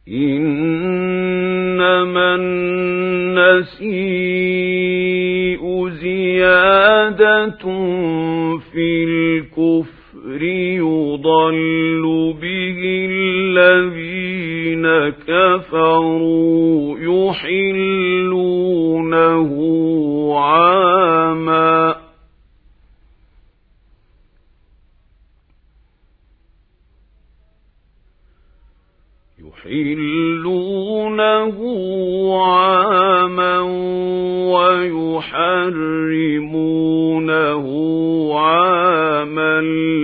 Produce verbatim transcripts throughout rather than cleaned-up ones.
إنما النسيء زيادة في الكفر يضل به الذين كفروا يحلونه عاما يحلونه عاما ويحرمونه عاما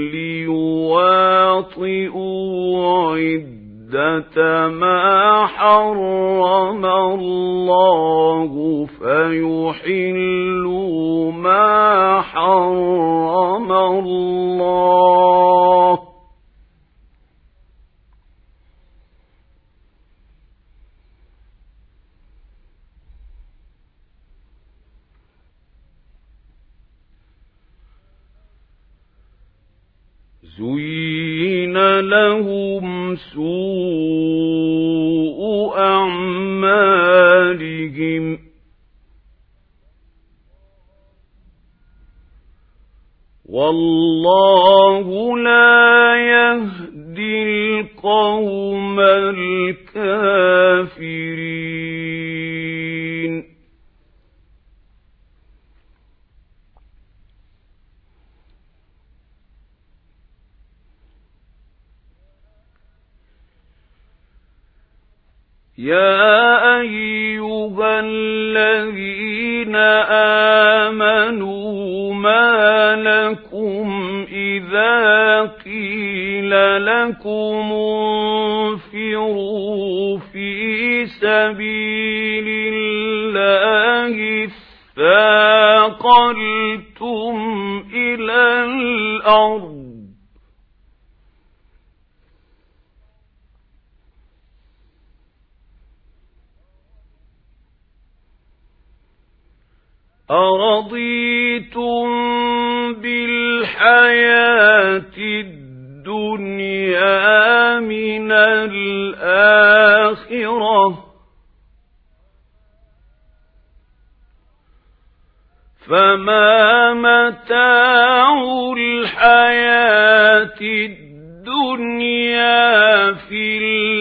ليواطئوا عدة ما حرم الله فيحلوا ما حرم الله زين لهم سوء أعمالهم والله لا يهدي القوم الكافرين يا أيها الذين آمنوا ما لكم إذا قيل لكم انفروا في سبيل الله اثاقلتم إلى الأرض أرضيتم بالحياة الدنيا من الآخرة فما متاع الحياة الدنيا في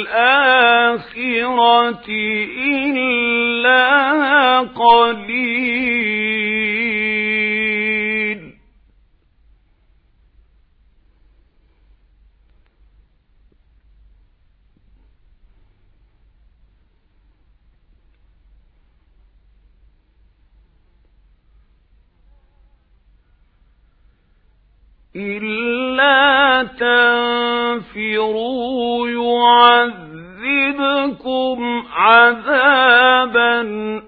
الآخرة إلا قليل إلا تنفروا يعذبكم عذابا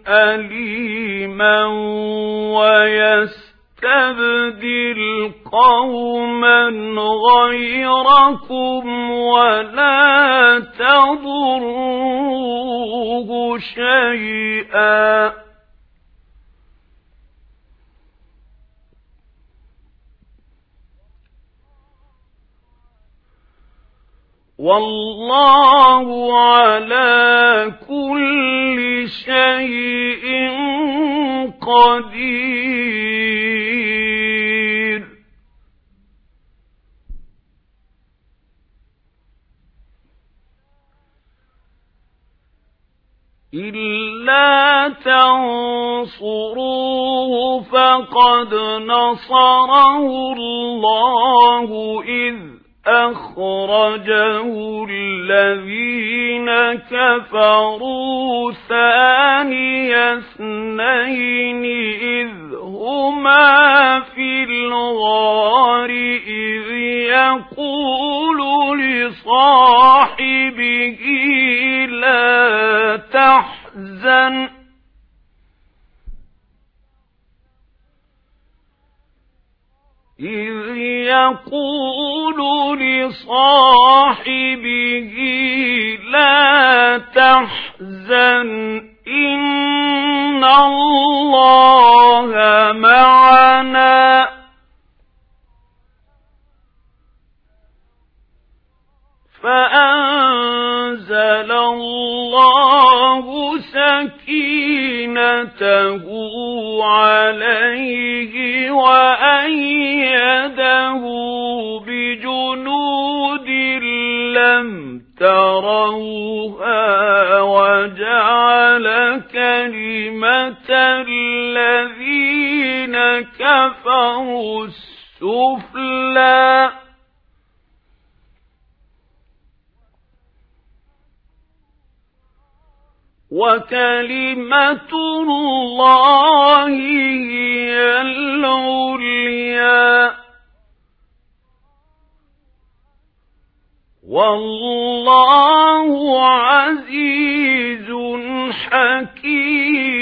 أليما ويستبدل قوما غيركم ولا تضروه شيئا والله على كل شيء قدير إلا تنصروه فقد نصره الله إذ أخرجه الذين كفروا ثاني اثنين إذ هما في الغار إذ يقول لصاحبه لا تحزن إذ يقول لصاحبه لا تحزن إن الله معنا فأنزل الله سكينته عليه وأيده بجنود لم تروها وجعل كلمة الذين كفروا السفلى وكلمة الله هي العليا والله عزيز حكيم.